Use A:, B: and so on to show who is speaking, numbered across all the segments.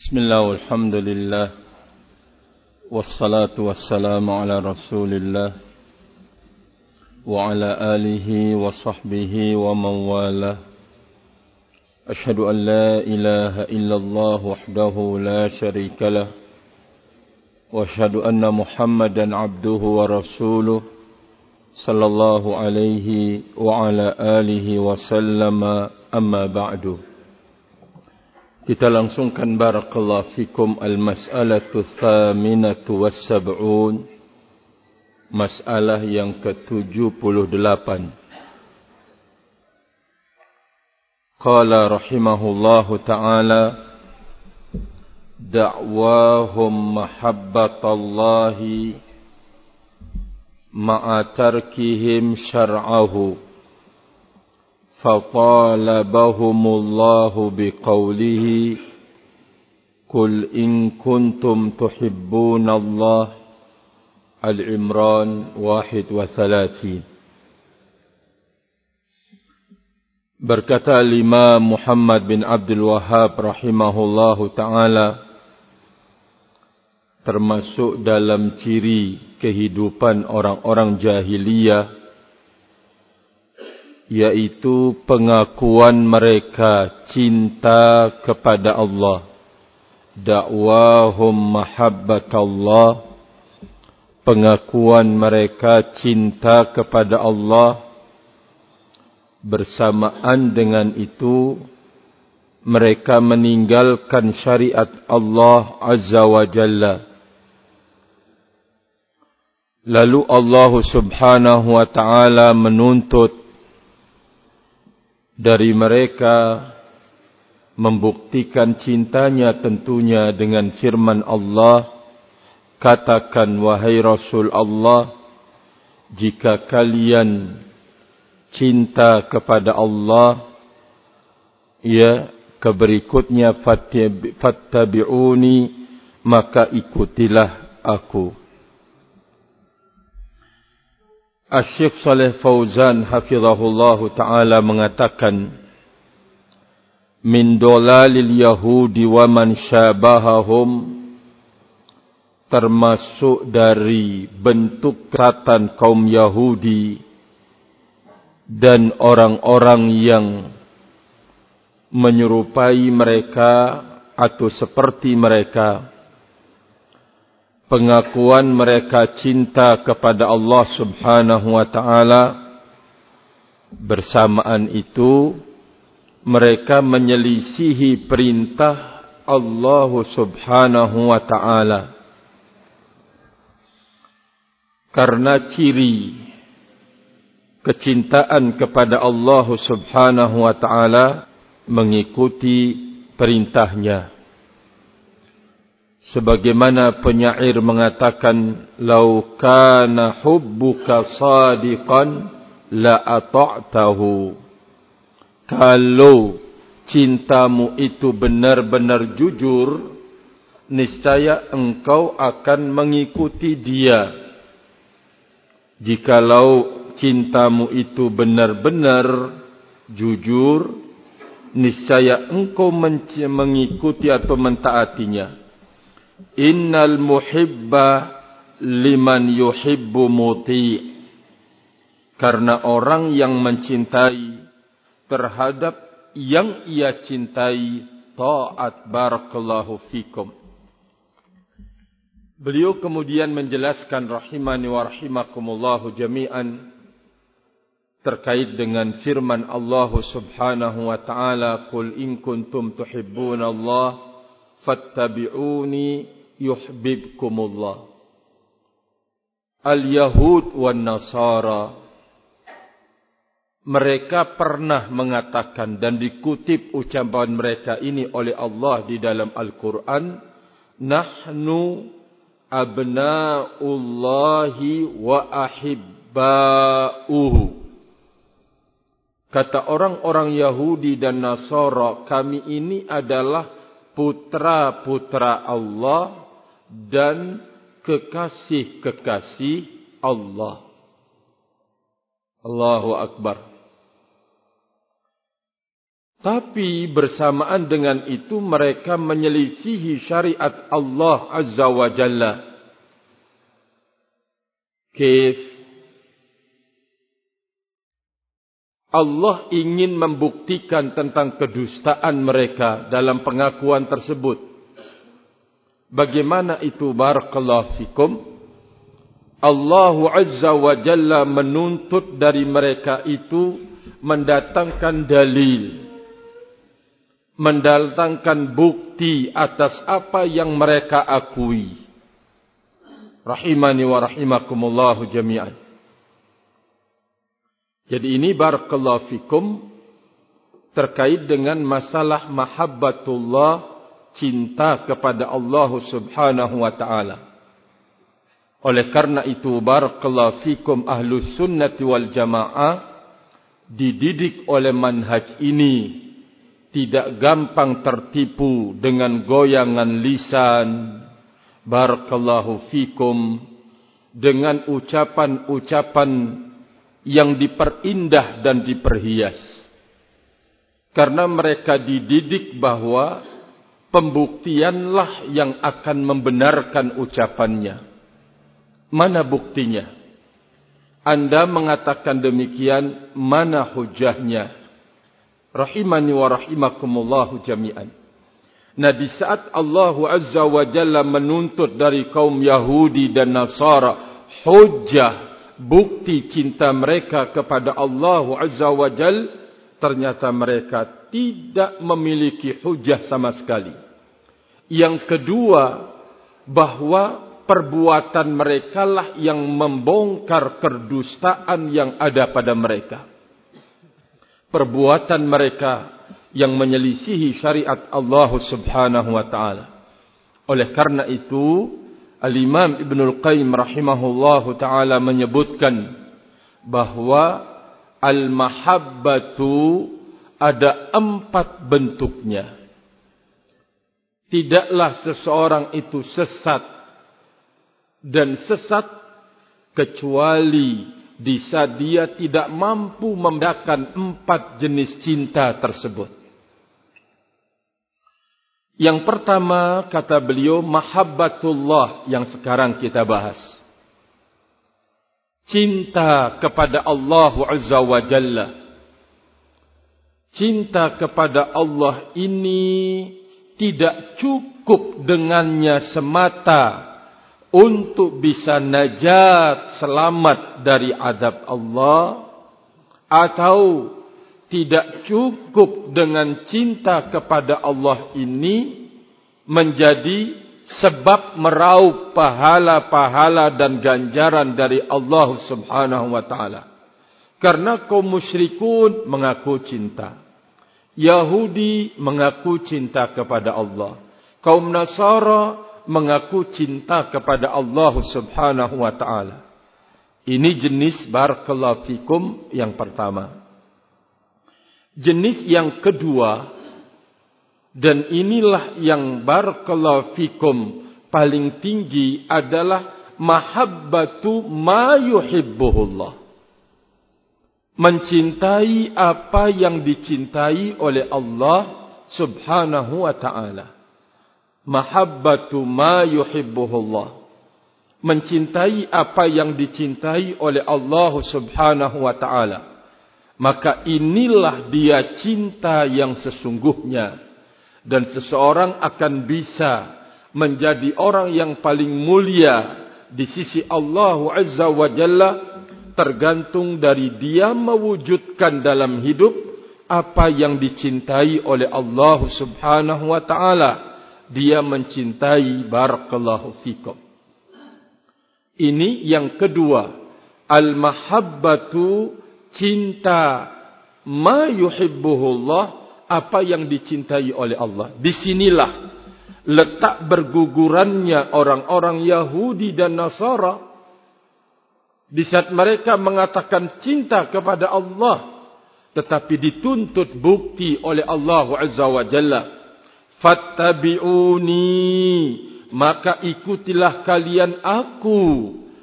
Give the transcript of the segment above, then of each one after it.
A: Bismillah walhamdulillah wassalatu wassalamu ala rasulillah wa ala alihi wa sahbihi wa man wala. Ashhadu an la ilaha illallah wahdahu la syarika lah wa ashhadu anna Muhammadan abduhu wa rasuluh sallallahu alaihi wa ala alihi wa sallama, amma ba'du. Kita langsungkan barakallahu fikum al-mas'alatu tsaminatu was-sab'un, masalah yang ke-78. Qala rahimahullahu ta'ala, da'wahum mahabbatallahi ma'a tarkihim syar'ahu. فطالبهم الله بقوله قل إن كنتم تحبون الله العمران 31. Berkata Imam Muhammad bin Abdul Wahhab rahimahullahu ta'ala, termasuk dalam ciri kehidupan orang-orang jahiliyah, yaitu pengakuan mereka cinta kepada Allah. Da'wahum mahabbatallah, pengakuan mereka cinta kepada Allah. Bersamaan dengan itu mereka meninggalkan syariat Allah Azza wa Jalla. Lalu Allah Subhanahu wa ta'ala menuntut dari mereka membuktikan cintanya tentunya dengan firman Allah, katakan wahai Rasul Allah, jika kalian cinta kepada Allah, ya, keberikutnya fattabi'uni, maka ikutilah aku. Asy-Syaikh Shalih Fauzan hafizahullahu ta'ala mengatakan, min dolalil yahudi wa man syabahahum, termasuk dari bentuk kesesatan kaum Yahudi dan orang-orang yang menyerupai mereka atau seperti mereka, pengakuan mereka cinta kepada Allah Subhanahu wa ta'ala. Bersamaan itu mereka menyelisihi perintah Allah Subhanahu wa ta'ala. Karena ciri kecintaan kepada Allah Subhanahu wa ta'ala mengikuti perintahnya. Sebagaimana penyair mengatakan, lau kana hubbuka sadiqan la ata'tahu, kalau cintamu itu benar-benar jujur, niscaya engkau akan mengikuti dia. Jikalau cintamu itu benar-benar jujur, niscaya engkau mengikuti atau mentaatinya. Innal muhibba liman yuhibbu muti', karena orang yang mencintai terhadap yang ia cintai taat. Barakallahu fikum. Beliau kemudian menjelaskan rahimani wa rahimakumullahu jami'an terkait dengan firman Allah Subhanahu wa ta'ala, qul in kuntum tuhibbuna Allah fattabi'uni yuhibbukumullah. Al-Yahud wan Nasara, mereka pernah mengatakan, dan dikutip ucapan mereka ini oleh Allah di dalam Al-Quran, nahnu abna'ullahi wa ahibba'uhu. Kata orang-orang Yahudi dan Nasara, kami ini adalah putra-putra Allah dan kekasih-kekasih Allah. Allahu Akbar. Tapi bersamaan dengan itu mereka menyelisihi syariat Allah Azza wa Jalla. Kif? Allah ingin membuktikan tentang kedustaan mereka dalam pengakuan tersebut. Bagaimana itu barakallahu fikum? Allah Azza wa Jalla menuntut dari mereka itu mendatangkan dalil, mendatangkan bukti atas apa yang mereka akui. Rahimani wa rahimakumullahu jami'an. Jadi ini barakallahu fikum terkait dengan masalah mahabbatullah, cinta kepada Allah Subhanahu wa taala. Oleh karena itu barakallahu fikum ahlus sunnati wal jamaah dididik oleh manhaj ini tidak gampang tertipu dengan goyangan lisan, barakallahu fikum, dengan ucapan-ucapan yang diperindah dan diperhias. Karena mereka dididik bahwa pembuktianlah yang akan membenarkan ucapannya. Mana buktinya? Anda mengatakan demikian, mana hujahnya? Rahimani wa rahimakumullahu jami'an. Nah, di saat Allah Azza wa Jalla menuntut dari kaum Yahudi dan Nasara hujah, bukti cinta mereka kepada Allah Azza wa Jalla, ternyata mereka tidak memiliki hujah sama sekali. Yang kedua, bahwa perbuatan mereka lah yang membongkar kedustaan yang ada pada mereka. Perbuatan mereka yang menyelisihi syariat Allah Subhanahu wa taala. Oleh karena itu, Al-Imam Ibnul Qayyim rahimahullahu ta'ala menyebutkan bahwa al-mahabbatu ada 4 bentuknya. Tidaklah seseorang itu sesat dan sesat kecuali di saat dia tidak mampu membedakan 4 jenis cinta tersebut. Yang pertama, kata beliau, mahabbatullah yang sekarang kita bahas. Cinta kepada Allah Azza wa Jalla. Cinta kepada Allah ini tidak cukup dengannya semata untuk bisa najat, selamat dari azab Allah, atau tidak cukup dengan cinta kepada Allah ini menjadi sebab meraup pahala-pahala dan ganjaran dari Allah Subhanahu wa taala. Karena kaum musyrikun mengaku cinta, Yahudi mengaku cinta kepada Allah, kaum Nasara mengaku cinta kepada Allah Subhanahu wa taala. Ini jenis barakallahu fikum yang pertama. Jenis yang kedua, dan inilah yang barakallahu fikum paling tinggi, adalah mahabbatu ma yuhibbuhullah. Mencintai apa yang dicintai oleh Allah Subhanahu wa ta'ala. Mahabbatu ma yuhibbuhullah. Mencintai apa yang dicintai oleh Allah Subhanahu wa ta'ala. Maka inilah dia cinta yang sesungguhnya. Dan seseorang akan bisa menjadi orang yang paling mulia di sisi Allah Azza wa Jalla, tergantung dari dia mewujudkan dalam hidup apa yang dicintai oleh Allah Subhanahu wa ta'ala. Dia mencintai, barakallahu fikum. Ini yang kedua, al-mahabbatu, cinta ma yuhibbuhullah, apa yang dicintai oleh Allah. Disinilah letak bergugurannya orang-orang Yahudi dan Nasara. Di saat mereka mengatakan cinta kepada Allah, tetapi dituntut bukti oleh Allah Azza wa Jalla. Fattabi'uni, maka ikutilah kalian aku.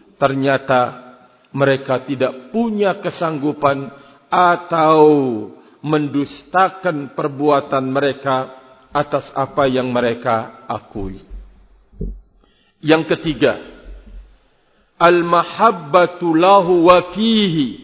A: Ternyata mereka tidak punya kesanggupan atau mendustakan perbuatan mereka atas apa yang mereka akui. Yang ketiga, al-mahabbatu lahu wa fihi,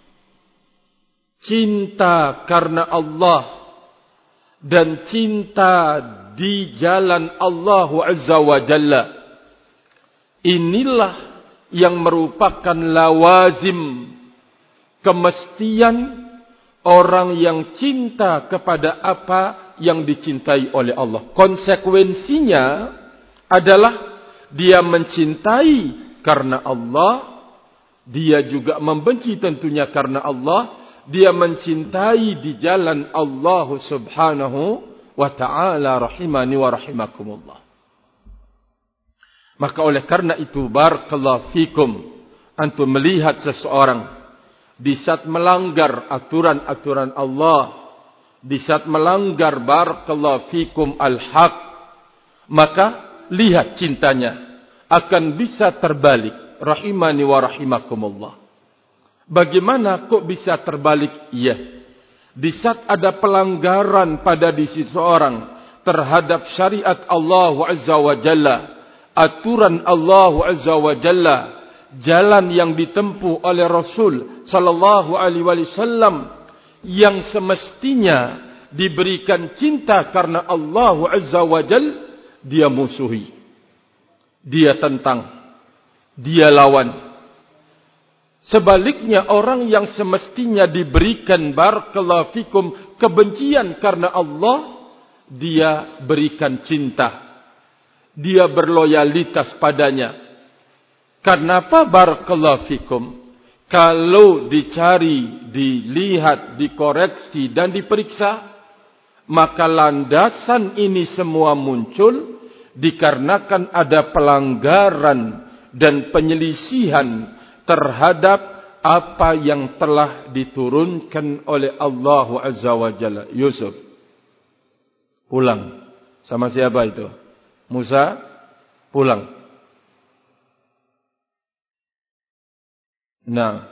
A: cinta karena Allah dan cinta di jalan Allah Azza wa Jalla. Inilah yang merupakan lawazim, kemestian orang yang cinta kepada apa yang dicintai oleh Allah. Konsekuensinya adalah dia mencintai karena Allah, dia juga membenci tentunya karena Allah, dia mencintai di jalan Allah Subhanahu wa ta'ala, rahimani wa rahimakumullah. Maka oleh karena itu, barakallahu fikum, antum melihat seseorang di saat melanggar aturan-aturan Allah, di saat melanggar barakallahu fikum al-haq, maka lihat cintanya akan bisa terbalik, rahimani wa rahimakumullah. Bagaimana kok bisa terbalik? Iya, di saat ada pelanggaran pada diri seseorang terhadap syariat Allah Azza wa Jalla, aturan Allah Azza wa Jalla, jalan yang ditempuh oleh Rasul sallallahu alaihi wasallam, yang semestinya diberikan cinta karena Allah Azza wa Jalla, dia musuhi, dia tentang, dia lawan. Sebaliknya, orang yang semestinya diberikan barakallahu fikum kebencian karena Allah, dia berikan cinta, dia berloyalitas padanya. Karena apa barakallahu fikum? Kalau dicari, dilihat, dikoreksi dan diperiksa, maka landasan ini semua muncul dikarenakan ada pelanggaran dan penyelisihan terhadap apa yang telah diturunkan oleh Allah Azza wa Jalla. Yusuf pulang. Sama siapa itu? Musa pulang. Nah,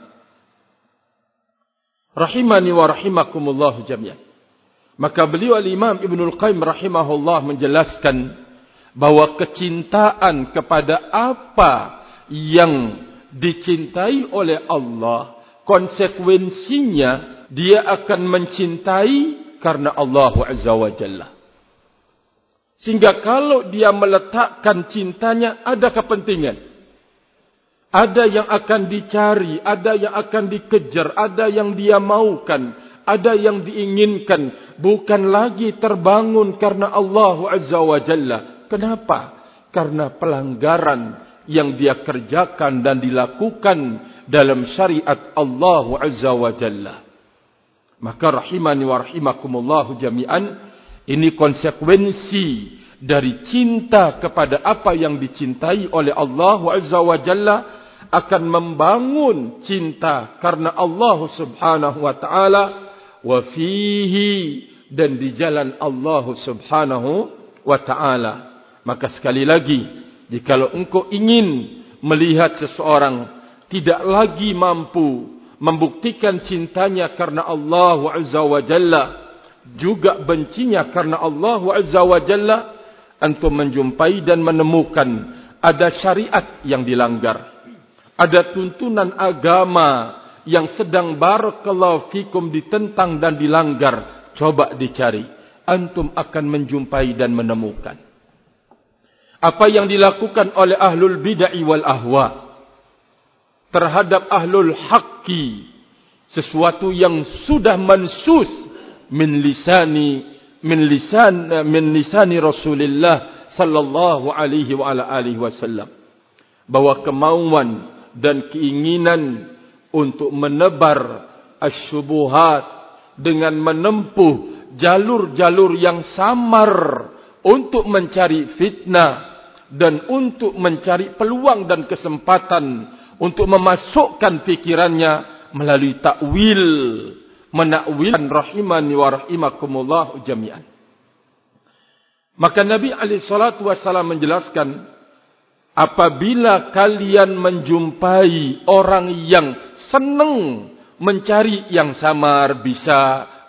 A: rahimani wa rahimakumullah jami'an. Maka beliau al-Imam Ibnul Qayyim rahimahullah menjelaskan bahwa kecintaan kepada apa yang dicintai oleh Allah, konsekuensinya dia akan mencintai karena Allah Azza wa Jalla. Sehingga kalau dia meletakkan cintanya, ada kepentingan, ada yang akan dicari, ada yang akan dikejar, ada yang dia maukan, ada yang diinginkan, bukan lagi terbangun karena Allah Azza wa Jalla. Kenapa? Karena pelanggaran yang dia kerjakan dan dilakukan dalam syariat Allah Azza wa Jalla. Maka rahimani wa rahimakumullah jami'an, ini konsekuensi dari cinta kepada apa yang dicintai oleh Allah Azza wa Jalla, akan membangun cinta karena Allah Subhanahu wa ta'ala, wa fihi, dan di jalan Allah Subhanahu wa ta'ala. Maka sekali lagi, jikalau engkau ingin melihat seseorang tidak lagi mampu membuktikan cintanya karena Allah Azza wa Jalla, juga bencinya karena Allah Azza wa Jalla, antum menjumpai dan menemukan ada syariat yang dilanggar, ada tuntunan agama yang sedang barakallahu fikum ditentang dan dilanggar. Coba dicari, antum akan menjumpai dan menemukan apa yang dilakukan oleh ahlul bid'ah wal ahwa terhadap ahlul haqqi, sesuatu yang sudah mansus min lisani Rasulullah sallallahu alaihi wa ala alihi wasallam, bahwa kemauan dan keinginan untuk menebar asyubuhat dengan menempuh jalur-jalur yang samar untuk mencari fitnah dan untuk mencari peluang dan kesempatan untuk memasukkan fikirannya melalui takwil, menakwilkan, rahimani wa rahimakumullah jami'an. Maka Nabi alaihi salatu wasallam menjelaskan, apabila kalian menjumpai orang yang senang mencari yang samar, bisa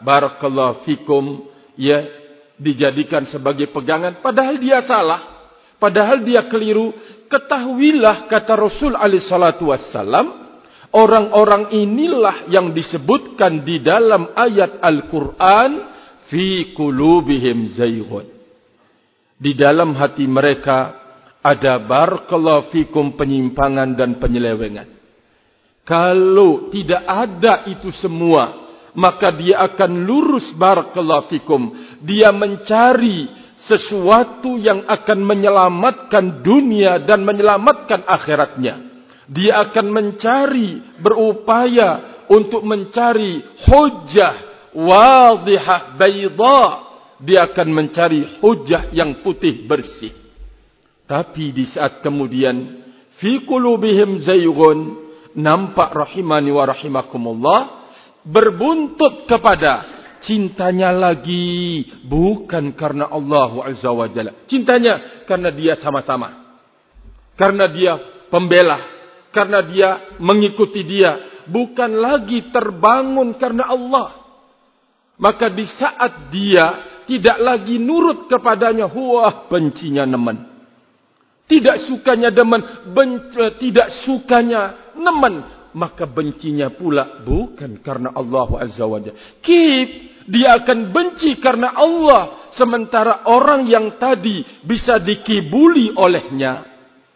A: barakallahu fikum, ya, dijadikan sebagai pegangan, padahal dia salah, padahal dia keliru. Ketahuilah, kata Rasul alaihi salatu wassalam, orang-orang inilah yang disebutkan di dalam ayat Al-Quran, fi qulubihim zayghun. Di dalam hati mereka ada barakallahu fikum penyimpangan dan penyelewengan. Kalau tidak ada itu semua, maka dia akan lurus barakallahu fikum. Dia mencari sesuatu yang akan menyelamatkan dunia dan menyelamatkan akhiratnya. Dia akan mencari, berupaya untuk mencari hujjah wadihah bayda. Dia akan mencari hujjah yang putih bersih. Tapi di saat kemudian fi qulubihim zayghun, nampak rahimani wa rahimakumullah, berbuntut kepada cintanya lagi bukan karena Allah Azza wa Jalla. Cintanya karena dia sama-sama, karena dia pembela, karena dia mengikuti dia, bukan lagi terbangun karena Allah. Maka di saat dia tidak lagi nurut kepadanya, wah, bencinya nemen, tidak sukanya demen, tidak sukanya nemen, maka bencinya pula bukan karena Allah Azza wa Jalla. Dia akan benci karena Allah. Sementara orang yang tadi bisa dikibuli olehnya,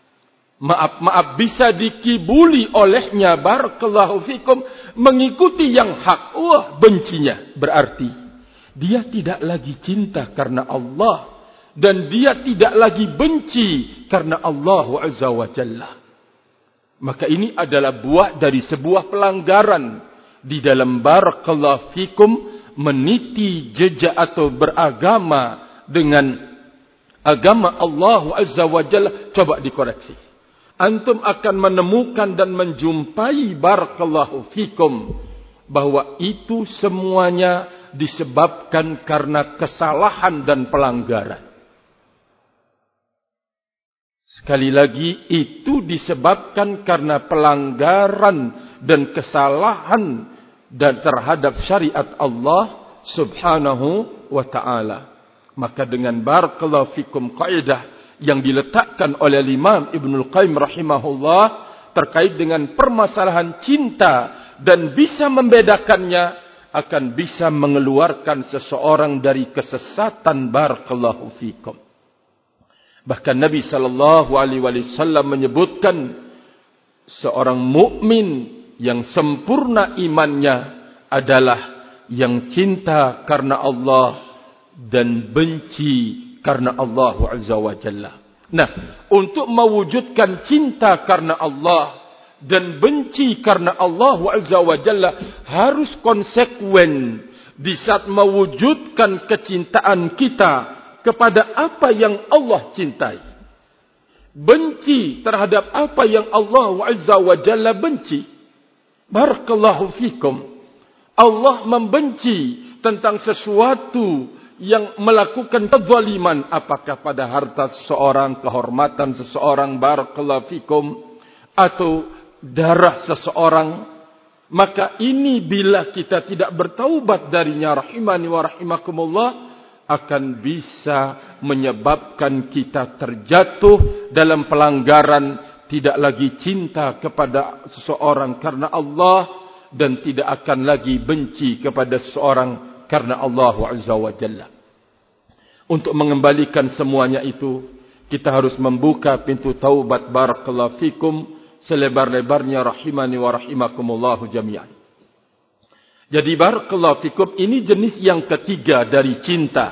A: bisa dikibuli olehnya, barakallahu fikum, mengikuti yang hak, wah, bencinya. Berarti dia tidak lagi cinta karena Allah, dan dia tidak lagi benci karena Allah Azza wa Jalla. Maka ini adalah buah dari sebuah pelanggaran di dalam barakallahu fikum, meniti jejak atau beragama dengan agama Allah Azza wa Jalla. Coba dikoreksi. Antum akan menemukan dan menjumpai barakallahu fikum bahwa itu semuanya disebabkan karena kesalahan dan pelanggaran. Sekali lagi, itu disebabkan karena pelanggaran dan kesalahan dan terhadap syariat Allah Subhanahu wa ta'ala. Maka dengan barakallahu fikum kaidah yang diletakkan oleh Imam Ibnul Qayyim rahimahullah terkait dengan permasalahan cinta dan bisa membedakannya, akan bisa mengeluarkan seseorang dari kesesatan, barakallahu fikum. Bahkan Nabi sallallahu alaihi wasallam menyebutkan seorang mukmin yang sempurna imannya adalah yang cinta karena Allah dan benci karena Allah Azza wa Jalla. Nah, untuk mewujudkan cinta karena Allah dan benci karena Allah Azza wa Jalla harus konsekuen di saat mewujudkan kecintaan kita kepada apa yang Allah cintai, benci terhadap apa yang Allah Azza wa Jalla benci. Barakallahu fikum. Allah membenci tentang sesuatu yang melakukan kezaliman, apakah pada harta seseorang, kehormatan seseorang, barakallahu fikum, atau darah seseorang. Maka ini bila kita tidak bertaubat darinya, rahimani wa rahimakumullah, akan bisa menyebabkan kita terjatuh dalam pelanggaran, tidak lagi cinta kepada seseorang karena Allah, dan tidak akan lagi benci kepada seseorang karena Allah Azza wa Jalla. Untuk mengembalikan semuanya itu, kita harus membuka pintu taubat, barakallahu fikum, selebar-lebarnya, rahimani wa rahimakumullahu jami'an. Jadi barakallahu fikum, ini jenis yang ketiga dari cinta.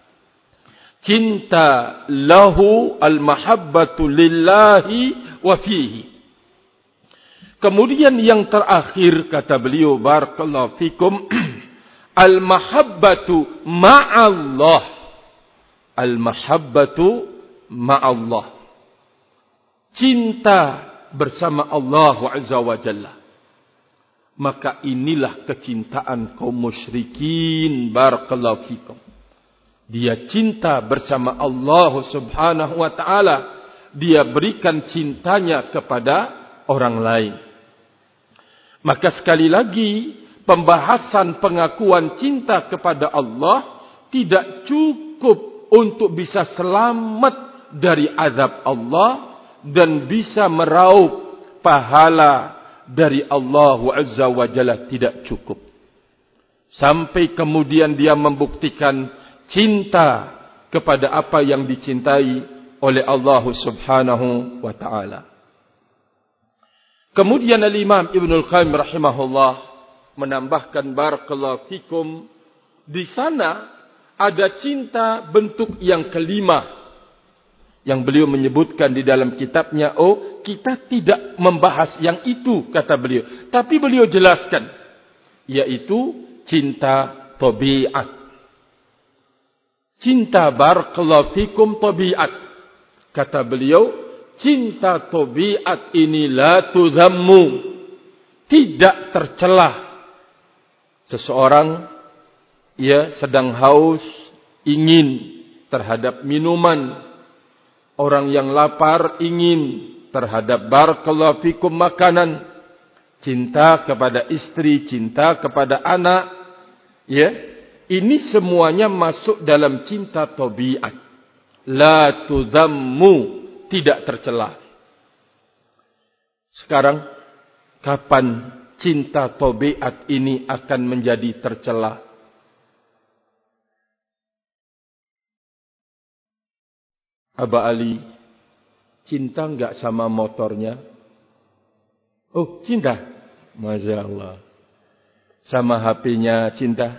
A: Cinta lahu, al-mahabbatu lillahi wa fihi. Kemudian yang terakhir kata beliau, barakallahu fikum, al-mahabbatu ma'allah. Al-mahabbatu ma'allah. Cinta bersama Allah Azza wa Jalla. Maka inilah kecintaan kaum musyrikin, barakallahu fikum. Dia cinta bersama Allah Subhanahu wa ta'ala. Dia berikan cintanya kepada orang lain. Maka sekali lagi, pembahasan pengakuan cinta kepada Allah tidak cukup untuk bisa selamat dari azab Allah dan bisa meraup pahala dari Allah Azza wa Jalla, tidak cukup. Sampai kemudian dia membuktikan cinta kepada apa yang dicintai oleh Allah Subhanahu wa taala. Kemudian Al-Imam Ibnul Qayyim rahimahullah menambahkan, barakallahu fikum, di sana ada cinta bentuk yang kelima yang beliau menyebutkan di dalam kitabnya. Kita tidak membahas yang itu, kata beliau, tapi beliau jelaskan, yaitu cinta tabiat. Cinta, barakallahu fikum, tabiat. Kata beliau, cinta tabiat ini la tuzammu, tidak tercelah. Seseorang sedang haus, ingin terhadap minuman. Orang yang lapar ingin terhadap, barakallahu fikum, makanan. Cinta kepada istri, cinta kepada anak. Ini semuanya masuk dalam cinta tabiat. La tuzammu, tidak tercelah. Sekarang, kapan cinta tabiat ini akan menjadi tercelah? Aba Ali, cinta enggak sama motornya? Cinta. Masya Allah. Sama HP-nya cinta?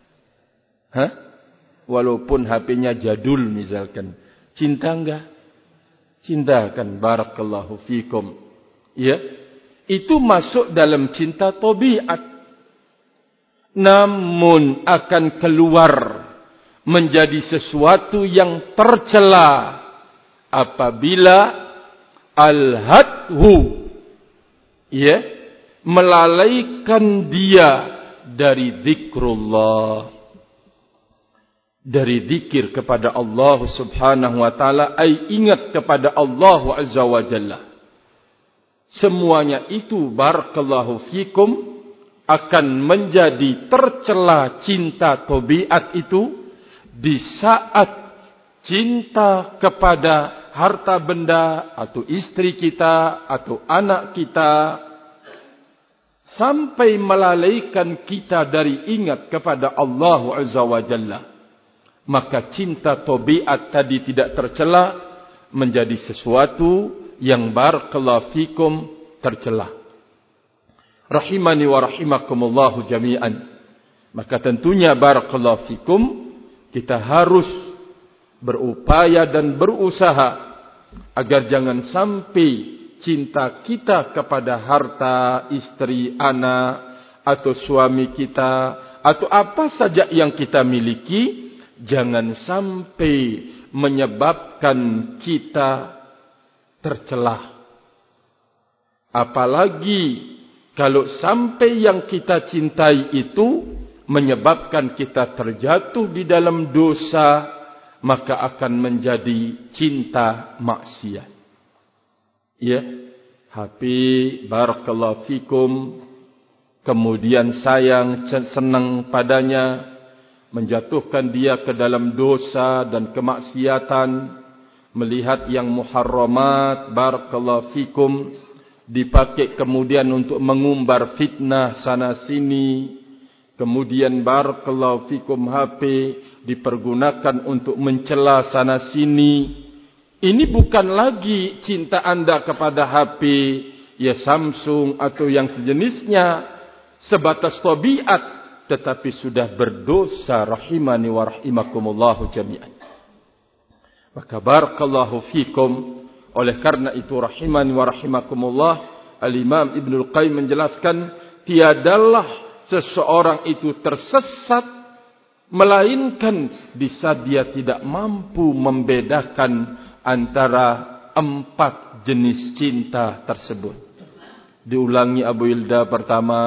A: Walaupun HP-nya jadul misalkan. Cinta enggak? Cinta kan, barakallahu fikum. Itu masuk dalam cinta tabiat. Namun akan keluar menjadi sesuatu yang tercela apabila al-hadhu, melalaikan dia dari zikrullah, dari zikir kepada Allah Subhanahu wa taala, ingat kepada Allah Azza wa Jalla. Semuanya itu, barakallahu fikum, akan menjadi tercela cinta tabiat itu di saat cinta kepada harta benda atau istri kita atau anak kita sampai melalaikan kita dari ingat kepada Allah Azza wa Jalla. Maka cinta tabiat tadi tidak tercela menjadi sesuatu yang, barakallahu fikum, tercela. Rahimani wa rahimakumullahu jami'an. Maka tentunya, barakallahu fikum, kita harus berupaya dan berusaha agar jangan sampai cinta kita kepada harta, istri, anak, atau suami kita, atau apa saja yang kita miliki, jangan sampai menyebabkan kita tercelah. Apalagi kalau sampai yang kita cintai itu menyebabkan kita terjatuh di dalam dosa, maka akan menjadi cinta maksiat. HP, barakallahu fikum, kemudian sayang, senang padanya, menjatuhkan dia ke dalam dosa dan kemaksiatan. Melihat yang muharramat, barakallahu fikum, dipakai kemudian untuk mengumbar fitnah sana sini. Kemudian, barakallahu fikum, HP dipergunakan untuk mencela sana sini. Ini bukan lagi cinta Anda kepada HP, Samsung atau yang sejenisnya, sebatas tabiat, tetapi sudah berdosa. Rahimani wa rahimakumullahu jami'an. Maka, barakallahu fikum, oleh karena itu, rahimani wa rahimakumullah, Al-Imam Ibnul Qayyim menjelaskan, tiadalah seseorang itu tersesat melainkan di saat dia tidak mampu membedakan antara 4 jenis cinta tersebut. Diulangi Abu Ilda. Pertama,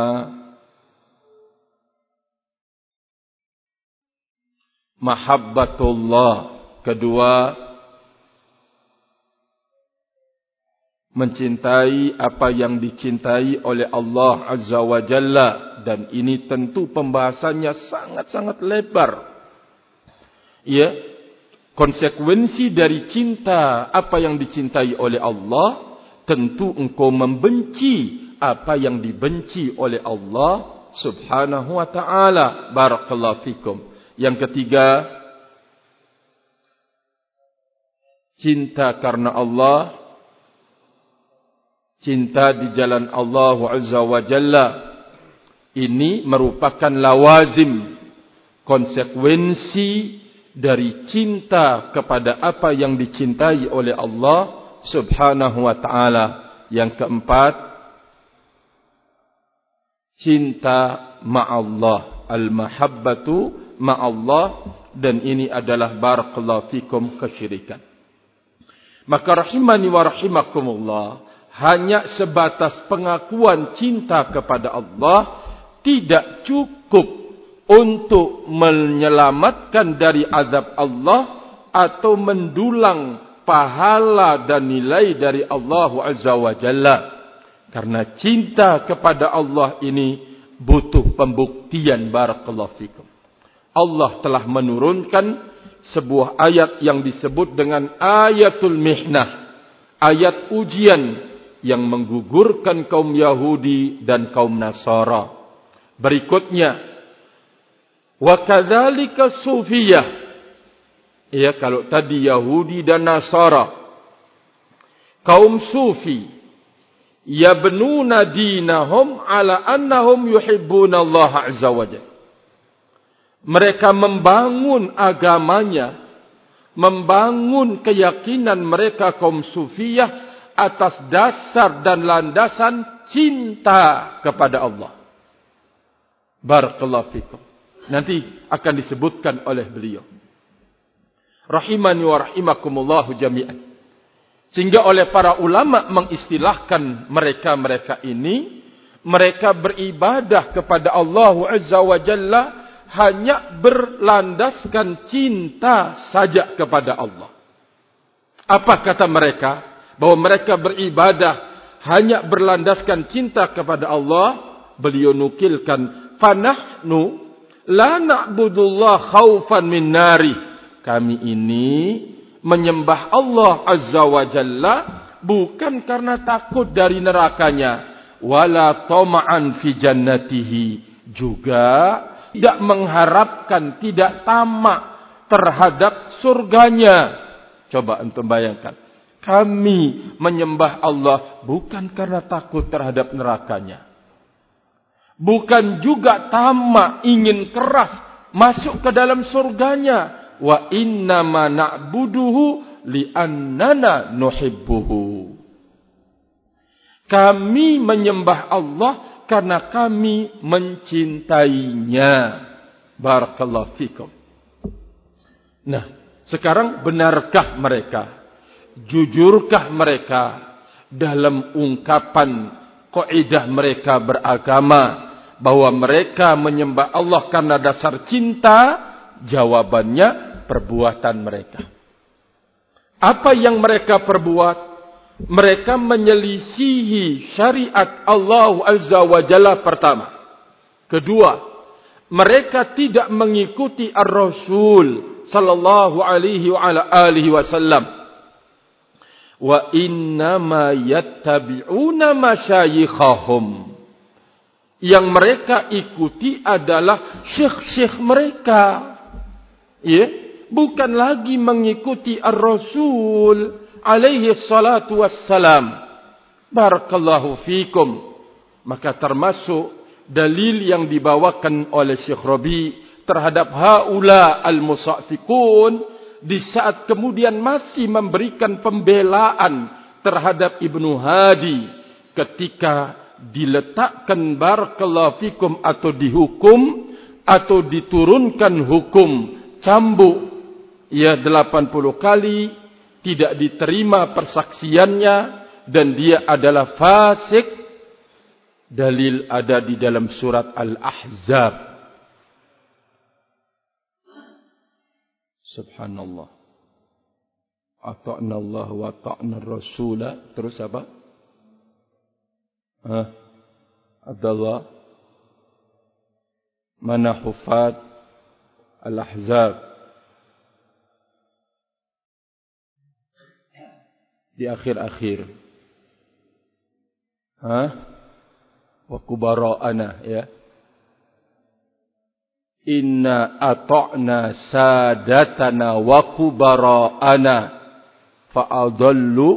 A: mahabbatullah. Kedua, mencintai apa yang dicintai oleh Allah Azza wa Jalla, dan ini tentu pembahasannya sangat-sangat lebar. Ya, konsekuensi dari cinta apa yang dicintai oleh Allah, tentu engkau membenci apa yang dibenci oleh Allah Subhanahu wa ta'ala. Barakallahu fikum. Yang ketiga, cinta karena Allah, cinta di jalan Allah Azza wa Jalla. Ini merupakan lawazim, konsekuensi dari cinta kepada apa yang dicintai oleh Allah Subhanahu wa ta'ala. Yang keempat, cinta ma'allah, al-mahabbatu ma'allah, dan ini adalah barakallahu fikum kesyirikan. Maka rahimani wa rahimakumullah, hanya sebatas pengakuan cinta kepada Allah tidak cukup untuk menyelamatkan dari azab Allah atau mendulang pahala dan nilai dari Allah Azza wa Jalla. Karena cinta kepada Allah ini butuh pembuktian. Barakallahu fikum. Allah telah menurunkan sebuah ayat yang disebut dengan ayatul mihnah, ayat ujian yang menggugurkan kaum Yahudi dan kaum Nasara. Berikutnya, wa kadzalika sufiyah. Ya, kalau tadi Yahudi dan Nasara, kaum Sufi, yabnuna dinahum ala annahum yuhibbuna Allah Azza wa Jalla. Mereka membangun agamanya, membangun keyakinan mereka kaum Sufiyah atas dasar dan landasan cinta kepada Allah. Barakallahu fikum. Nanti akan disebutkan oleh beliau. Rahimani wa rahimakumullahu jami'an. Sehingga oleh para ulama mengistilahkan mereka-mereka ini, mereka beribadah kepada Allah Azza wa Jalla hanya berlandaskan cinta saja kepada Allah. Apa kata mereka? Bahwa mereka beribadah hanya berlandaskan cinta kepada Allah. Beliau nukilkan, fanahnu la na'budullah khaufan min nari. Kami ini menyembah Allah Azza wa Jalla bukan karena takut dari nerakanya, wala tama'an fi jannatihi, juga tidak mengharapkan, tidak tamak terhadap surganya. Coba antum bayangkan, kami menyembah Allah bukan karena takut terhadap nerakanya, bukan juga tamak ingin keras masuk ke dalam surganya. Wa innama na'buduhu li'annana nuhibbuhu. Kami menyembah Allah karena kami mencintainya. Barakallahu fikum. Nah, sekarang benarkah mereka, jujurkah mereka dalam ungkapan kaidah mereka beragama bahwa mereka menyembah Allah karena dasar cinta? Jawabannya, perbuatan mereka. Apa yang mereka perbuat? Mereka menyelisihi syariat Allah Azza wa Jalla pertama. Kedua, mereka tidak mengikuti ar-Rasul sallallahu alaihi wa ala alihi wasallam. Wa innama yattabi'una masyayikhahum. Yang mereka ikuti adalah syekh-syekh mereka. Ya, bukan lagi mengikuti ar-Rasul alaihi salatu wassalam. Barakallahu fikum. Maka termasuk dalil yang dibawakan oleh Syekh Rabi terhadap haula al-musaffiqun, di saat kemudian masih memberikan pembelaan terhadap Ibnu Hadi ketika diletakkan barakallahu fikum atau dihukum atau diturunkan hukum cambuk ya 80 kali, tidak diterima persaksiannya dan dia adalah fasik. Dalil ada di dalam surat Al-Ahzab. Subhanallah. Ata'na Allah wa ta'na Rasula. Terus apa? Abdullah, mana hufad Al-Ahzab di akhir-akhir? Wa kubara'ana, ya. Inna ata'na sadatana wa kubara'ana fa'adallu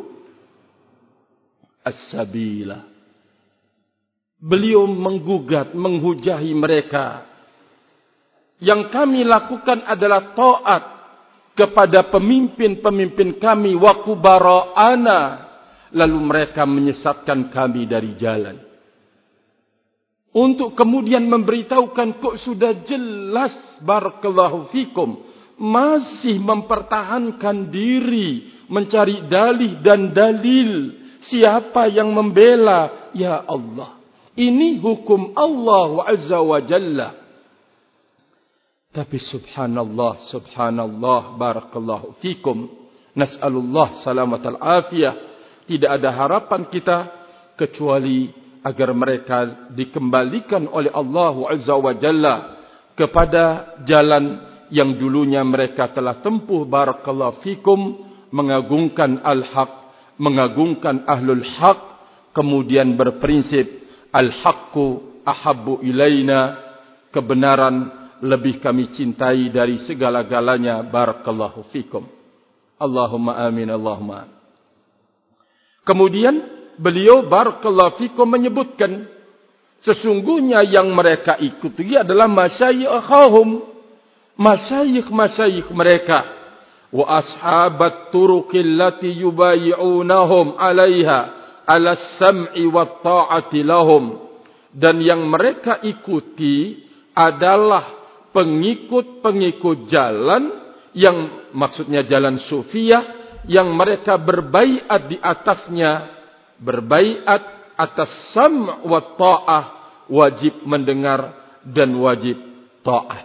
A: as-sabila. Beliau menggugat, menghujahi mereka. Yang kami lakukan adalah taat kepada pemimpin-pemimpin kami wa kubara'ana, lalu mereka menyesatkan kami dari jalan. Untuk kemudian memberitahukan, kok sudah jelas barakallahu fikum, masih mempertahankan diri, mencari dalih dan dalil. Siapa yang membela? Ya Allah, ini hukum Allah Azza wa Jalla. Tapi subhanallah, subhanallah, barakallahu fikum, nas'alullah salamatal afiyah. Tidak ada harapan kita kecuali agar mereka dikembalikan oleh Allah Azza wa Jalla kepada jalan yang dulunya mereka telah tempuh, barakallahu fikum, mengagungkan al-haq, mengagungkan ahlul haq, kemudian berprinsip al-haqqu ahabbu ilaina, kebenaran lebih kami cintai dari segala-galanya, barakallahu fikum. Allahumma amin, Allahumma amin. Kemudian beliau barakallahu fikum menyebutkan, sesungguhnya yang mereka ikuti adalah masyayikhahum, masyayikh mereka, wa ashabat turuqil lati yubayi'unahum 'alaiha 'ala as-sam'i wat ta'ati lahum, dan yang mereka ikuti adalah pengikut-pengikut jalan yang maksudnya jalan sufiyah, yang mereka berbaiat di atasnya, berbaiat atas sam' wa ta'ah, wajib mendengar dan wajib ta'at.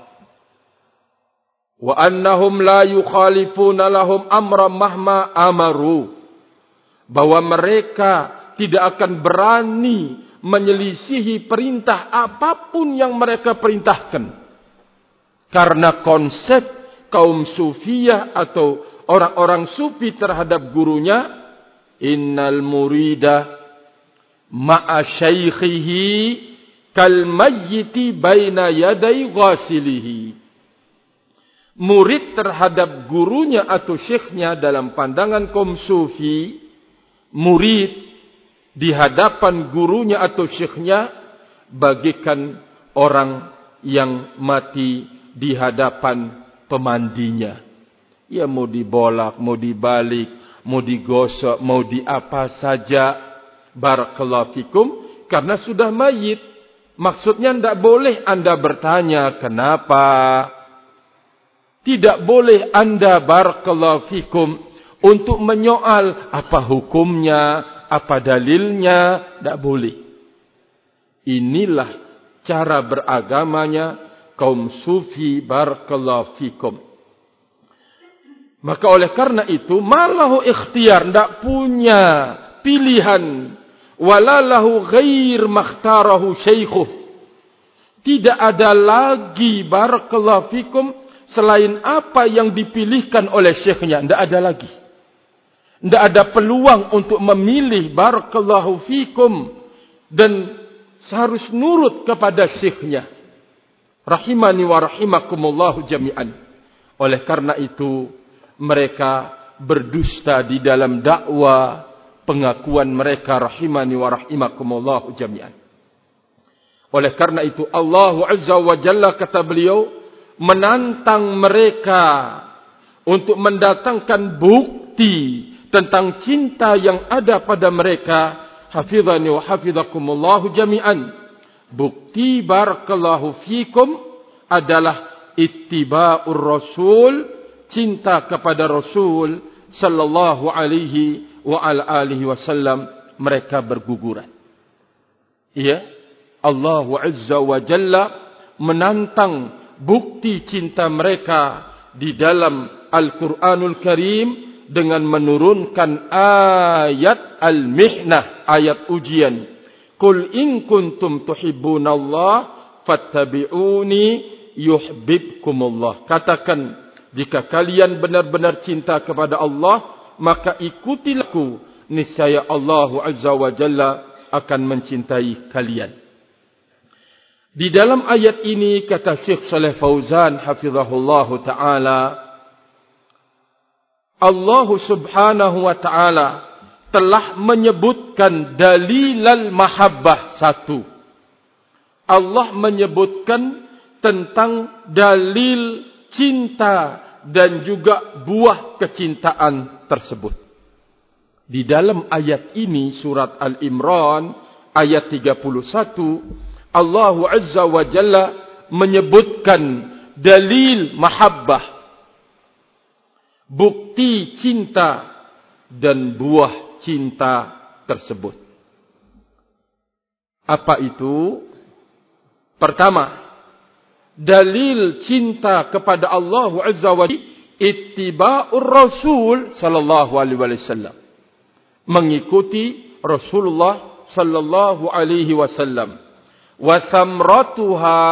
A: Wa annahum la yukhalifuna lahum amra mahma amaru, bahwa mereka tidak akan berani menyelisihi perintah apapun yang mereka perintahkan. Karena konsep kaum sufiyah atau orang-orang sufi terhadap gurunya, innal murida ma'a syaikhihi kal mayyiti baina yaday ghasilihi. Murid terhadap gurunya atau syekhnya dalam pandangan kaum sufi, murid di hadapan gurunya atau syekhnya bagikan orang yang mati di hadapan pemandinya. Ya mau dibolak, mau dibalik, mau digosok, mau di apa saja, barakallahu fikum, karena sudah mayit. Maksudnya tidak boleh anda bertanya kenapa. Tidak boleh anda barakallahu fikum untuk menyoal apa hukumnya, apa dalilnya, tidak boleh. Inilah cara beragamanya kaum sufi, barakallahu fikum. Maka oleh karena itu, malahu ikhtiyar, tidak punya pilihan, walalahu ghair makhtarahu syaikhuh. Tidak ada lagi, barakallahu fikum, selain apa yang dipilihkan oleh syekhnya. Tidak ada lagi. Tidak ada peluang untuk memilih, barakallahu fikum, dan seharus nurut kepada syekhnya. Rahimani wa rahimakumullahu jami'an. Oleh karena itu, mereka berdusta di dalam dakwah pengakuan mereka, rahimani wa rahimakumullahu jami'an. Oleh karena itu, Allah Azza wa Jalla, kata beliau, menantang mereka untuk mendatangkan bukti tentang cinta yang ada pada mereka. Hafizani wa hafizakumullahu jami'an. Bukti barakallahu fikum adalah ittiba'ur rasul, cinta kepada Rasul sallallahu alaihi wa ala alihi wasallam. Mereka berguguran. Iya, Allah Azza wa Jalla menantang bukti cinta mereka di dalam Al-Quranul Karim dengan menurunkan ayat al-mihnah, ayat ujian. Qul in kuntum tuhibbunallah fattabi'uni yuhibbukumullah. Katakan, jika kalian benar-benar cinta kepada Allah, maka ikutilah aku, niscaya Allah Azza wa Jalla akan mencintai kalian. Di dalam ayat ini kata Syekh Shalih Fauzan hafizahullah taala, Allah Subhanahu wa taala telah menyebutkan dalilal mahabbah satu. Allah menyebutkan tentang dalil cinta dan juga buah kecintaan tersebut. Di dalam ayat ini surat Al-Imran ayat 31, Allah Azza wa Jalla menyebutkan dalil mahabbah, bukti cinta dan buah cinta tersebut. Apa itu? Pertama, dalil cinta kepada Allah Azza wa Jalla ittiba'ur Rasul sallallahu alaihi wasallam. Mengikuti Rasulullah sallallahu alaihi wasallam. Wa thamratuha,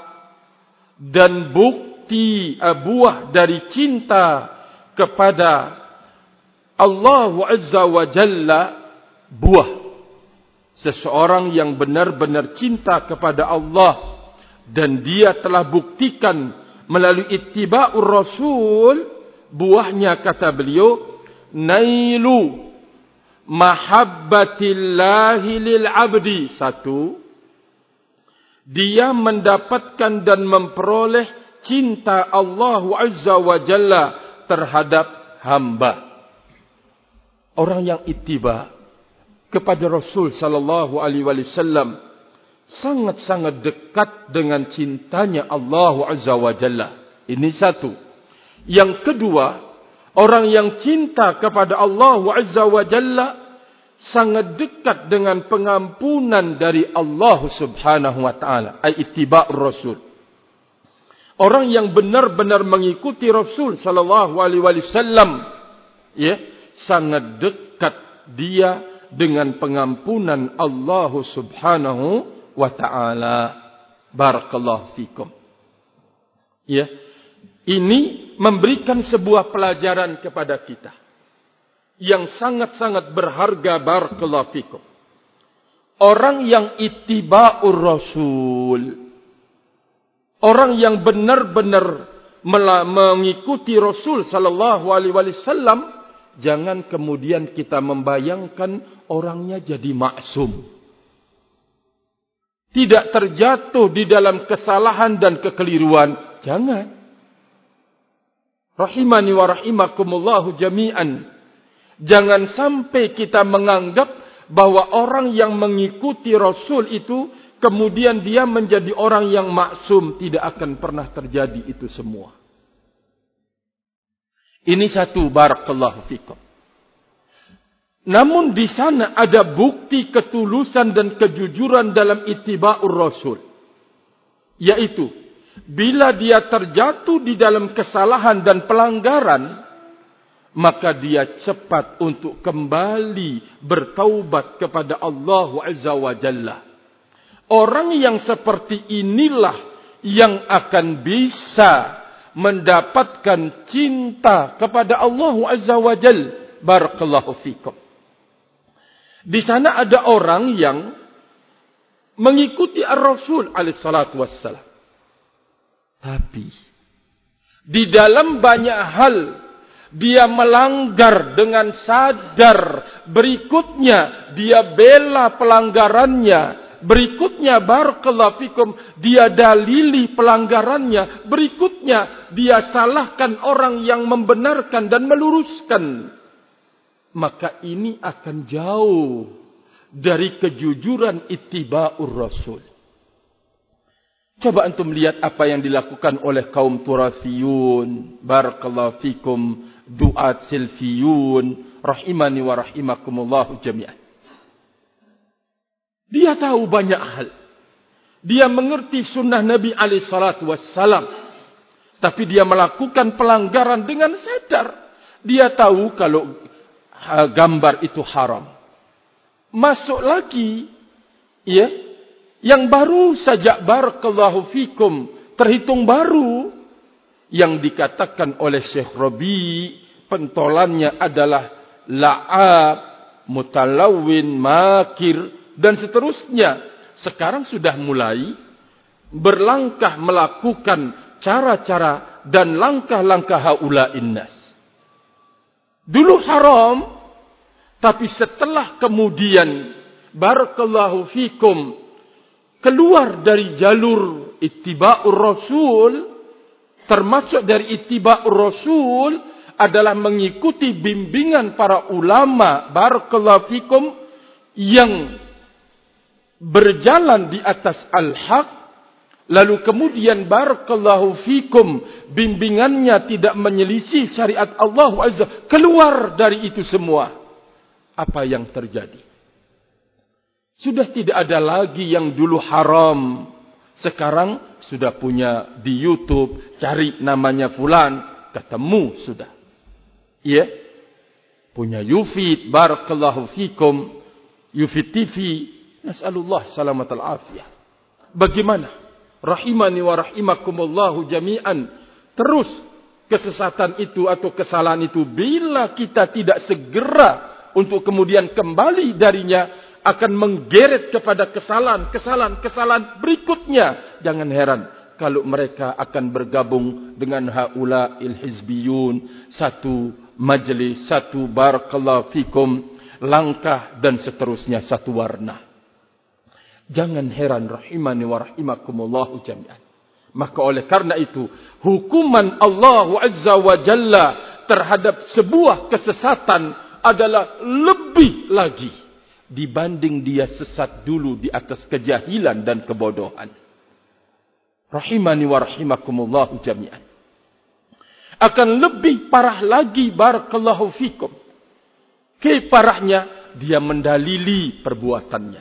A: dan bukti buah dari cinta kepada Allah Azza wa Jalla, buah seseorang yang benar-benar cinta kepada Allah dan dia telah buktikan melalui ittiba'ur Rasul, buahnya kata beliau, nailu mahabbatillahi lil abdi. Satu, dia mendapatkan dan memperoleh cinta Allah Azza wa Jalla terhadap hamba. Orang yang ittiba kepada Rasul sallallahu alaihi wasallam sangat-sangat dekat dengan cintanya Allah Azza wa Jalla. Ini satu. Yang kedua, orang yang cinta kepada Allah Azza wa Jalla sangat dekat dengan pengampunan dari Allah Subhanahu wa taala, ai ittiba'ur Rasul. Orang yang benar-benar mengikuti Rasul sallallahu alaihi wasallam, ya, sangat dekat dia dengan pengampunan Allah Subhanahu wa taala. Barakallahu fikum. Ya. Ini memberikan sebuah pelajaran kepada kita yang sangat-sangat berharga. Barakallahu fikum. Orang yang ittiba'ur Rasul, orang yang benar-benar mengikuti Rasul sallallahu alaihi wasallam, jangan kemudian kita membayangkan orangnya jadi maksum, tidak terjatuh di dalam kesalahan dan kekeliruan. Jangan. Rahimani wa rahimakumullahu jami'an. Jangan sampai kita menganggap bahwa orang yang mengikuti Rasul itu kemudian dia menjadi orang yang maksum. Tidak akan pernah terjadi itu semua. Ini satu, barakallahu fikum. Namun di sana ada bukti ketulusan dan kejujuran dalam ittiba'ur Rasul. Yaitu, bila dia terjatuh di dalam kesalahan dan pelanggaran, maka dia cepat untuk kembali bertaubat kepada Allah Azza wa Jalla. Orang yang seperti inilah yang akan bisa mendapatkan cinta kepada Allah Azza wa Jalla. Barakallahu fikum. Di sana ada orang yang mengikuti Ar-Rasul alaihi salatu wassalam. Tapi di dalam banyak hal dia melanggar dengan sadar. Berikutnya dia bela pelanggarannya. Berikutnya barakallahu fikum, dia dalili pelanggarannya. Berikutnya dia salahkan orang yang membenarkan dan meluruskan. Maka ini akan jauh dari kejujuran ittiba'ur Rasul. Coba antum lihat apa yang dilakukan oleh kaum Turafiyun, barakallahu fikum, duat silfiyun, rahimani wa rahimakumullahu jami'an. Dia tahu banyak hal. Dia mengerti sunnah Nabi alaihi salatu wassalam. Tapi dia melakukan pelanggaran dengan sadar. Dia tahu kalau gambar itu haram. Masuk lagi Ya, yang baru saja barakallahu fikum, terhitung baru, yang dikatakan oleh Syekh Rabi, pentolannya adalah la'ab, mutalawin, makir, dan seterusnya. Sekarang sudah mulai berlangkah melakukan cara-cara dan langkah-langkah haula'in nas. Dulu haram, tapi setelah kemudian barakallahu fikum keluar dari jalur ittiba'ur rasul, termasuk dari ittiba'ur rasul adalah mengikuti bimbingan para ulama barakallahu fikum yang berjalan di atas al-haq, lalu kemudian barakallahu fikum bimbingannya tidak menyelisih syariat Allah Azza, keluar dari itu semua. Apa yang terjadi? Sudah tidak ada lagi yang dulu haram. Sekarang sudah punya di YouTube, cari namanya fulan, ketemu sudah. Iya. Punya Yufid, barakallahu fikum, Yufid TV, nas'alullah salamatal afiyah. Bagaimana? Rahimani wa rahimakumullahu jami'an. Terus kesesatan itu atau kesalahan itu, bila kita tidak segera untuk kemudian kembali darinya, akan menggeret kepada kesalahan berikutnya. Jangan heran kalau mereka akan bergabung dengan haula'il hizbiyun, satu majlis, satu barakallahu fikum, langkah dan seterusnya, satu warna. Jangan heran rahimani wa rahimakumullahu jami'an. Maka oleh karena itu, hukuman Allah Azza wa Jalla terhadap sebuah kesesatan adalah lebih lagi dibanding dia sesat dulu di atas kejahilan dan kebodohan. Rahimani wa rahimakumullahu jami'an. Akan lebih parah lagi barakallahu fikum. Keparahnya dia mendalili perbuatannya.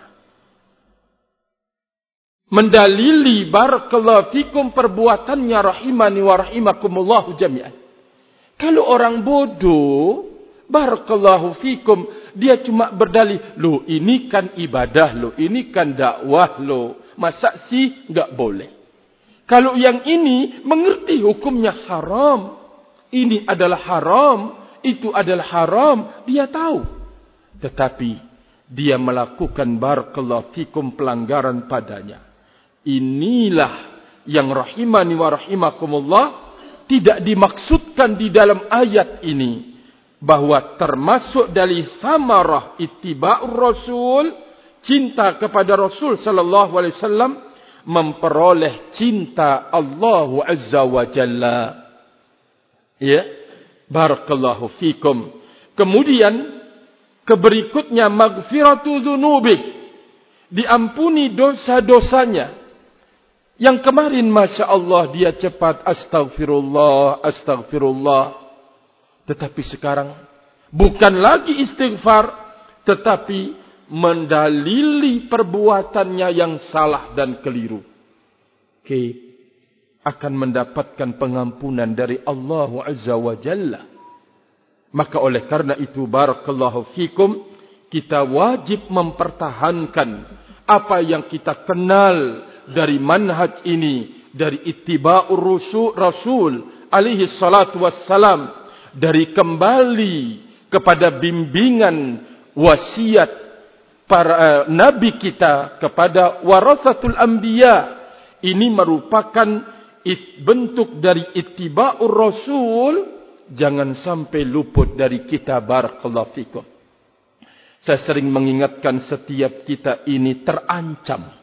A: Mendalili barakallahu fikum perbuatannya rahimani wa rahimakumullahu jami'an. Kalau orang bodoh, barakallahu fikum, dia cuma berdalih, loh ini kan ibadah, loh ini kan dakwah, loh masa sih enggak boleh. Kalau yang ini mengerti hukumnya haram, ini adalah haram, itu adalah haram, dia tahu. Tetapi dia melakukan barakallahu fikum pelanggaran padanya. Inilah yang rahimani wa rahimakumullah tidak dimaksudkan di dalam ayat ini. Bahwa termasuk dari samarah ittiba'ur rasul, cinta kepada Rasul sallallahu alaihi wasallam, memperoleh cinta Allah Azza wa Jalla. Ya, barakallahu fikum. Kemudian keberikutnya maghfiratu dzunubih, diampuni dosa-dosanya. Yang kemarin Masya Allah dia cepat astagfirullah, astagfirullah. Tetapi sekarang bukan lagi istighfar, tetapi mendalili perbuatannya yang salah dan keliru. Akan mendapatkan pengampunan dari Allah Azza wa Jalla. Maka oleh karena itu barakallahu fikum, kita wajib mempertahankan apa yang kita kenal dari manhaj ini, dari ittiba'ur rasul alaihi salatu wassalam, dari kembali kepada bimbingan wasiat para nabi kita kepada warathatul anbiya. Ini merupakan bentuk dari ittiba'ur rasul. Jangan sampai luput dari kita barakallahu fikum. Saya sering mengingatkan setiap kita ini terancam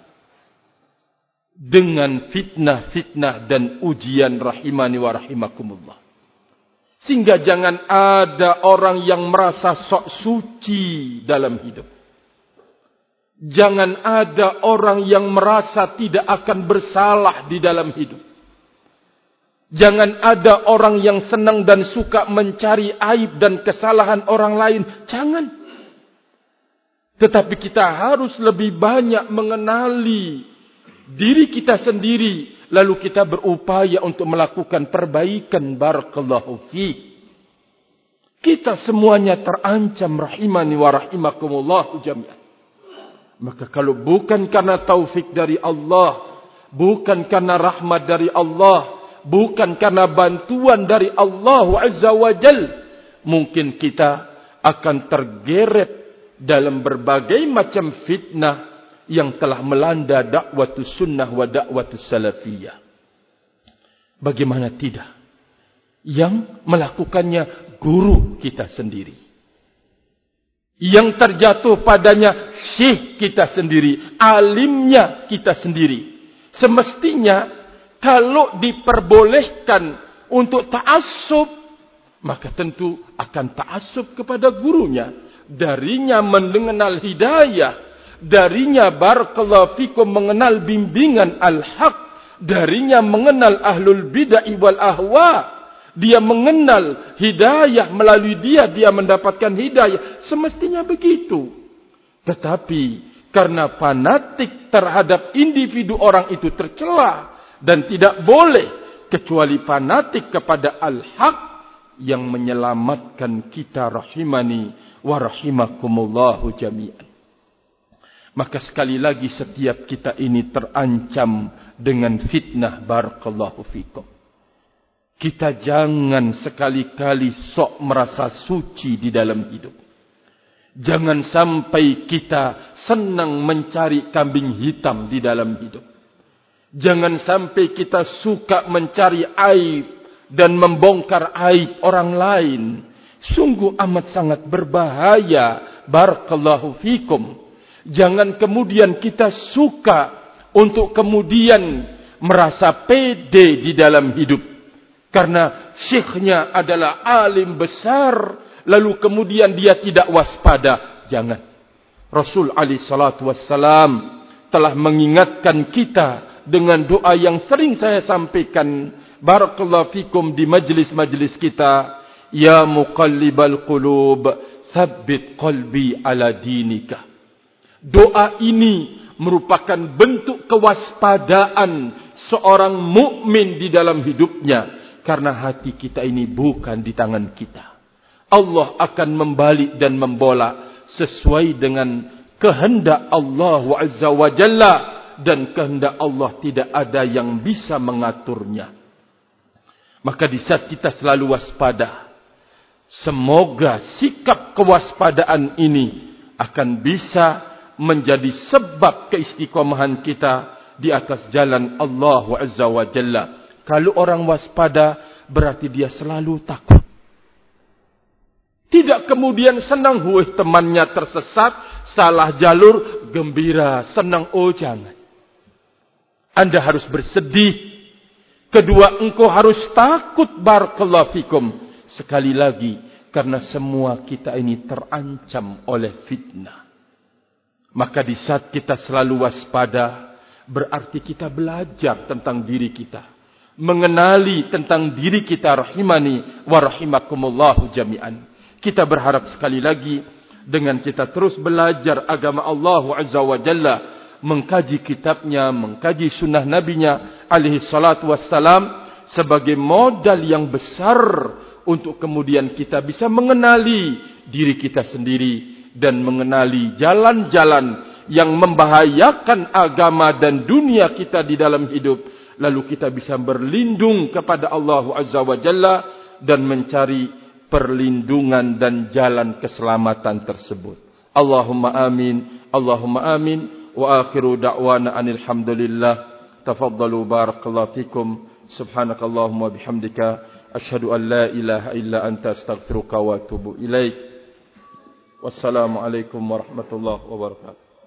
A: dengan fitnah-fitnah dan ujian rahimani wa rahimakumullah. Sehingga jangan ada orang yang merasa sok suci dalam hidup. Jangan ada orang yang merasa tidak akan bersalah di dalam hidup. Jangan ada orang yang senang dan suka mencari aib dan kesalahan orang lain. Jangan. Tetapi kita harus lebih banyak mengenali diri kita sendiri. Lalu kita berupaya untuk melakukan perbaikan barakallahu fiik. Kita semuanya terancam rahimani wa rahimakumullah jami'an. Maka kalau bukan karena taufik dari Allah, bukan karena rahmat dari Allah, bukan karena bantuan dari Allah Azza wa Jal, mungkin kita akan tergeret dalam berbagai macam fitnah yang telah melanda dakwatus sunnah wa dakwatus salafiyah. Bagaimana tidak? Yang melakukannya guru kita sendiri, yang terjatuh padanya syekh kita sendiri, alimnya kita sendiri. Semestinya kalau diperbolehkan untuk ta'assub, maka tentu akan ta'assub kepada gurunya. Darinya mengenal hidayah, darinya barakallahu fikum mengenal bimbingan al-haq, darinya mengenal ahlul bid'ah wal ahwa. Dia mengenal hidayah, melalui dia mendapatkan hidayah. Semestinya begitu. Tetapi karena fanatik terhadap individu orang itu tercela, dan tidak boleh kecuali fanatik kepada al-haq yang menyelamatkan kita, rahimani wa rahimakumullahu jami'an. Maka sekali lagi setiap kita ini terancam dengan fitnah, barakallahu fikum. Kita jangan sekali-kali sok merasa suci di dalam hidup. Jangan sampai kita senang mencari kambing hitam di dalam hidup. Jangan sampai kita suka mencari aib dan membongkar aib orang lain. Sungguh amat sangat berbahaya, barakallahu fikum. Jangan kemudian kita suka untuk kemudian merasa pede di dalam hidup. Karena syekhnya adalah alim besar, lalu kemudian dia tidak waspada. Jangan. Rasul alaihi salatu wassalam telah mengingatkan kita dengan doa yang sering saya sampaikan, barakallahu fikum, di majlis-majlis kita. Ya muqallibal qulub, tsabbit qalbi ala dinika. Doa ini merupakan bentuk kewaspadaan seorang mukmin di dalam hidupnya. Karena hati kita ini bukan di tangan kita. Allah akan membalik dan membola sesuai dengan kehendak Allah Azza wa Jalla. Dan kehendak Allah tidak ada yang bisa mengaturnya. Maka di saat kita selalu waspada, semoga sikap kewaspadaan ini akan bisa menjadi sebab keistiqomahan kita di atas jalan Allah Azza wa Jalla. Kalau orang waspada, berarti dia selalu takut. Tidak kemudian senang, temannya tersesat, salah jalur, gembira, senang. Oh jangan. Anda harus bersedih. Kedua, engkau harus takut, barakallahu fikum. Sekali lagi, karena semua kita ini terancam oleh fitnah. Maka di saat kita selalu waspada, berarti kita belajar tentang diri kita. Mengenali tentang diri kita, rahimani wa rahimakumullahu jami'an. Kita berharap sekali lagi, dengan kita terus belajar agama Allah Azza wa Jalla, mengkaji kitabnya, mengkaji sunnah nabinya alaihi salatu wassalam, sebagai modal yang besar untuk kemudian kita bisa mengenali diri kita sendiri dan mengenali jalan-jalan yang membahayakan agama dan dunia kita di dalam hidup. Lalu kita bisa berlindung kepada Allah Azza wa Jalla dan mencari perlindungan dan jalan keselamatan tersebut. Allahumma amin, Allahumma amin. Wa akhiru da'wana anil hamdulillah. Tafaddalu barakallahu fikum. Subhanakallahumma bihamdika, asyhadu an la ilaha illa anta, astaghfiruka wa atubu ilaik. Wassalamualaikum warahmatullahi wabarakatuh.